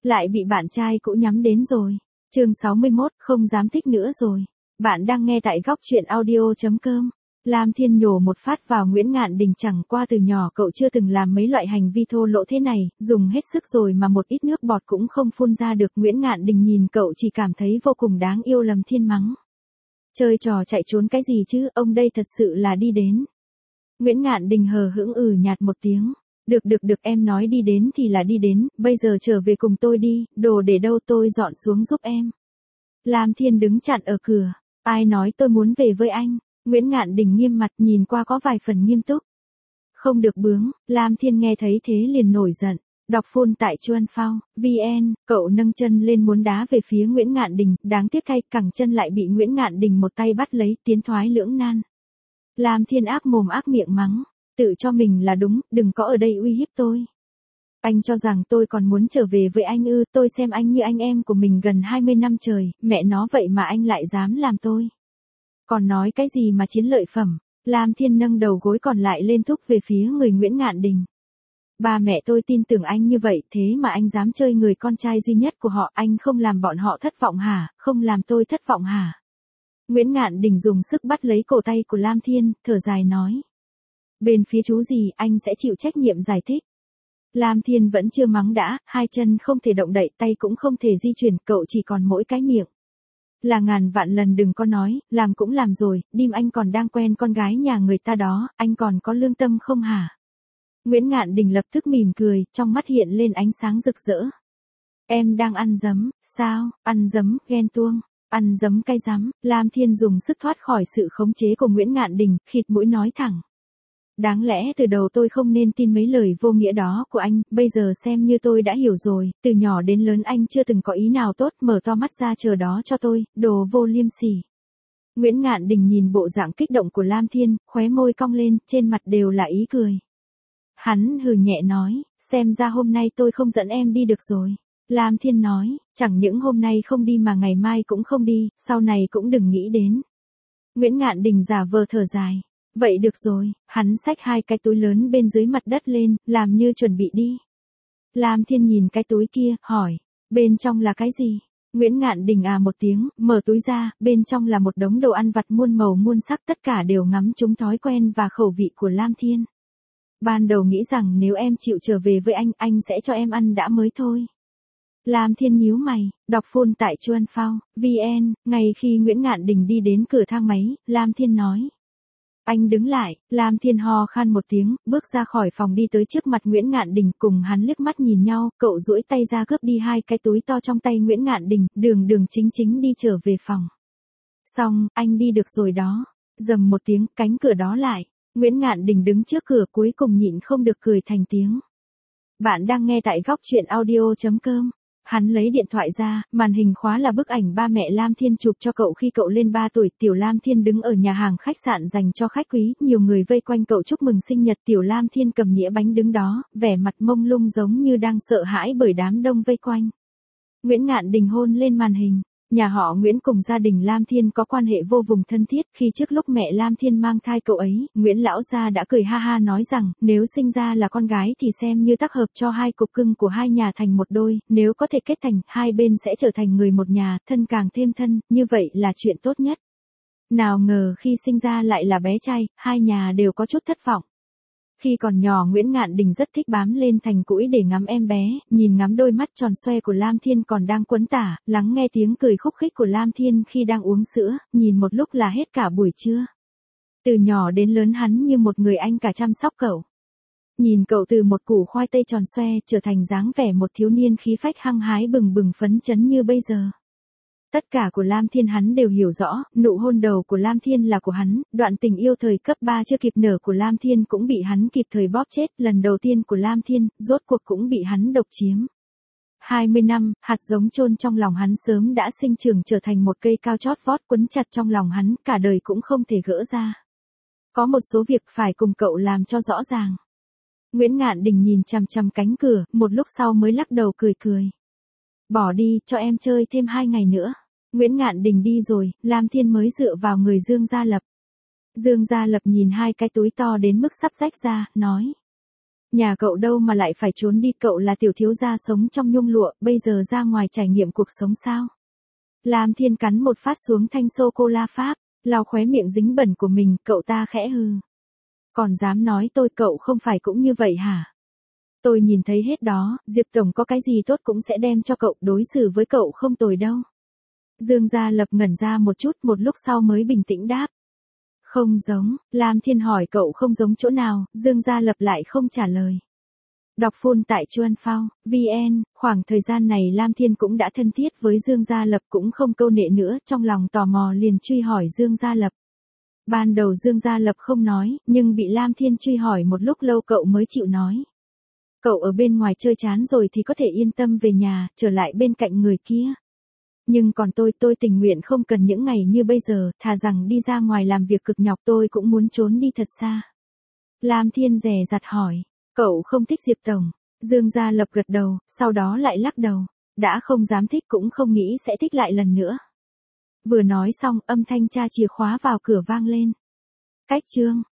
Lại bị bạn trai cũ nhắm đến rồi. Chương 61, không dám thích nữa rồi. Bạn đang nghe tại góc truyện audio.com. Lam Thiên nhổ một phát vào Nguyễn Ngạn Đình, chẳng qua từ nhỏ cậu chưa từng làm mấy loại hành vi thô lỗ thế này, dùng hết sức rồi mà một ít nước bọt cũng không phun ra được. Nguyễn Ngạn Đình nhìn cậu chỉ cảm thấy vô cùng đáng yêu. Lâm Thiên mắng. Chơi trò chạy trốn cái gì chứ, ông đây thật sự là đi đến. Nguyễn Ngạn Đình hờ hững nhạt một tiếng. Được, em nói đi đến thì là đi đến, bây giờ trở về cùng tôi đi, đồ để đâu tôi dọn xuống giúp em. Lam Thiên đứng chặn ở cửa. Ai nói tôi muốn về với anh? Nguyễn Ngạn Đình nghiêm mặt, nhìn qua có vài phần nghiêm túc. Không được bướng. Lam Thiên nghe thấy thế liền nổi giận. Đọc phun tại Chuan Phao, VN, cậu nâng chân lên muốn đá về phía Nguyễn Ngạn Đình, đáng tiếc thay cẳng chân lại bị Nguyễn Ngạn Đình một tay bắt lấy, tiến thoái lưỡng nan. Lam Thiên ác mồm ác miệng mắng. Tự cho mình là đúng, đừng có ở đây uy hiếp tôi. Anh cho rằng tôi còn muốn trở về với anh ư? Tôi xem anh như anh em của mình gần 20 năm trời, mẹ nó vậy mà anh lại dám làm tôi. Còn nói cái gì mà chiến lợi phẩm? Lam Thiên nâng đầu gối còn lại lên thúc về phía người Nguyễn Ngạn Đình. Ba mẹ tôi tin tưởng anh như vậy, thế mà anh dám chơi người con trai duy nhất của họ, anh không làm bọn họ thất vọng hả? Không làm tôi thất vọng hả? Nguyễn Ngạn Đình dùng sức bắt lấy cổ tay của Lam Thiên, thở dài nói. Bên phía chú gì, anh sẽ chịu trách nhiệm giải thích. Lam Thiên vẫn chưa mắng đã, hai chân không thể động đậy, tay cũng không thể di chuyển, cậu chỉ còn mỗi cái miệng. Là ngàn vạn lần đừng có nói, làm cũng làm rồi, Dim anh còn đang quen con gái nhà người ta đó, anh còn có lương tâm không hả? Nguyễn Ngạn Đình lập tức mỉm cười, trong mắt hiện lên ánh sáng rực rỡ. Em đang ăn dấm, sao, ăn dấm, ghen tuông, ăn dấm cay rắm. Lam Thiên dùng sức thoát khỏi sự khống chế của Nguyễn Ngạn Đình, khịt mũi nói thẳng. Đáng lẽ từ đầu tôi không nên tin mấy lời vô nghĩa đó của anh, bây giờ xem như tôi đã hiểu rồi, từ nhỏ đến lớn anh chưa từng có ý nào tốt, mở to mắt ra chờ đó cho tôi, đồ vô liêm sỉ. Nguyễn Ngạn Đình nhìn bộ dạng kích động của Lam Thiên, khóe môi cong lên, trên mặt đều là ý cười. Hắn hừ nhẹ nói, xem ra hôm nay tôi không dẫn em đi được rồi. Lam Thiên nói, chẳng những hôm nay không đi mà ngày mai cũng không đi, sau này cũng đừng nghĩ đến. Nguyễn Ngạn Đình giả vờ thở dài. Vậy được rồi, hắn xách hai cái túi lớn bên dưới mặt đất lên, làm như chuẩn bị đi. Lam Thiên nhìn cái túi kia, hỏi, bên trong là cái gì? Nguyễn Ngạn Đình một tiếng, mở túi ra, bên trong là một đống đồ ăn vặt muôn màu muôn sắc, tất cả đều ngắm trúng thói quen và khẩu vị của Lam Thiên. Ban đầu nghĩ rằng nếu em chịu trở về với anh sẽ cho em ăn đã mới thôi. Lam Thiên nhíu mày, đọc phun tại Chuan Phao, VN, ngay khi Nguyễn Ngạn Đình đi đến cửa thang máy, Lam Thiên nói. Anh đứng lại. Lam Thiên ho khan một tiếng, bước ra khỏi phòng đi tới trước mặt Nguyễn Ngạn Đình, cùng hắn liếc mắt nhìn nhau, cậu duỗi tay ra cướp đi hai cái túi to trong tay Nguyễn Ngạn Đình, đường chính đi trở về phòng. Xong, anh đi được rồi đó. Rầm một tiếng, cánh cửa đó lại. Nguyễn Ngạn Đình đứng trước cửa cuối cùng nhịn không được cười thành tiếng. Bạn đang nghe tại góc truyện audio.com. Hắn lấy điện thoại ra, màn hình khóa là bức ảnh ba mẹ Lam Thiên chụp cho cậu khi cậu lên 3 tuổi. Tiểu Lam Thiên đứng ở nhà hàng khách sạn dành cho khách quý, nhiều người vây quanh cậu chúc mừng sinh nhật. Tiểu Lam Thiên cầm đĩa bánh đứng đó, vẻ mặt mông lung giống như đang sợ hãi bởi đám đông vây quanh. Nguyễn Ngạn Đình hôn lên màn hình. Nhà họ Nguyễn cùng gia đình Lam Thiên có quan hệ vô cùng thân thiết, khi trước lúc mẹ Lam Thiên mang thai cậu ấy, Nguyễn lão gia đã cười ha ha nói rằng, nếu sinh ra là con gái thì xem như tác hợp cho hai cục cưng của hai nhà thành một đôi, nếu có thể kết thành, hai bên sẽ trở thành người một nhà, thân càng thêm thân, như vậy là chuyện tốt nhất. Nào ngờ khi sinh ra lại là bé trai, hai nhà đều có chút thất vọng. Khi còn nhỏ Nguyễn Ngạn Đình rất thích bám lên thành cũi để ngắm em bé, nhìn ngắm đôi mắt tròn xoe của Lam Thiên còn đang quấn tả, lắng nghe tiếng cười khúc khích của Lam Thiên khi đang uống sữa, nhìn một lúc là hết cả buổi trưa. Từ nhỏ đến lớn hắn như một người anh cả chăm sóc cậu. Nhìn cậu từ một củ khoai tây tròn xoe trở thành dáng vẻ một thiếu niên khí phách hăng hái bừng bừng phấn chấn như bây giờ. Tất cả của Lam Thiên hắn đều hiểu rõ, nụ hôn đầu của Lam Thiên là của hắn, đoạn tình yêu thời cấp 3 chưa kịp nở của Lam Thiên cũng bị hắn kịp thời bóp chết, lần đầu tiên của Lam Thiên, rốt cuộc cũng bị hắn độc chiếm. 20 năm, hạt giống chôn trong lòng hắn sớm đã sinh trưởng trở thành một cây cao chót vót quấn chặt trong lòng hắn, cả đời cũng không thể gỡ ra. Có một số việc phải cùng cậu làm cho rõ ràng. Nguyễn Ngạn Đình nhìn chằm chằm cánh cửa, một lúc sau mới lắc đầu cười cười. Bỏ đi, cho em chơi thêm 2 ngày nữa. Nguyễn Ngạn Đình đi rồi, Lam Thiên mới dựa vào người Dương Gia Lập. Dương Gia Lập nhìn hai cái túi to đến mức sắp rách ra, nói. Nhà cậu đâu mà lại phải trốn đi, cậu là tiểu thiếu gia sống trong nhung lụa, bây giờ ra ngoài trải nghiệm cuộc sống sao? Lam Thiên cắn một phát xuống thanh sô-cô-la Pháp, lau khóe miệng dính bẩn của mình, cậu ta khẽ hừ. Còn dám nói tôi, cậu không phải cũng như vậy hả? Tôi nhìn thấy hết đó, Diệp Tổng có cái gì tốt cũng sẽ đem cho cậu, đối xử với cậu không tồi đâu. Dương Gia Lập ngẩn ra một chút, một lúc sau mới bình tĩnh đáp. Không giống, Lam Thiên hỏi cậu không giống chỗ nào, Dương Gia Lập lại không trả lời. Đọc phun tại Chuan Phao, VN, khoảng thời gian này Lam Thiên cũng đã thân thiết với Dương Gia Lập, cũng không câu nệ nữa, trong lòng tò mò liền truy hỏi Dương Gia Lập. Ban đầu Dương Gia Lập không nói, nhưng bị Lam Thiên truy hỏi một lúc lâu cậu mới chịu nói. Cậu ở bên ngoài chơi chán rồi thì có thể yên tâm về nhà, trở lại bên cạnh người kia. Nhưng còn tôi tình nguyện không cần những ngày như bây giờ, thà rằng đi ra ngoài làm việc cực nhọc, tôi cũng muốn trốn đi thật xa. Lam Thiên dè dặt hỏi, cậu không thích Diệp Tổng? Dương Gia Lập gật đầu, sau đó lại lắc đầu. Đã không dám thích cũng không nghĩ sẽ thích lại lần nữa. Vừa nói xong, âm thanh tra chìa khóa vào cửa vang lên. Cách chương.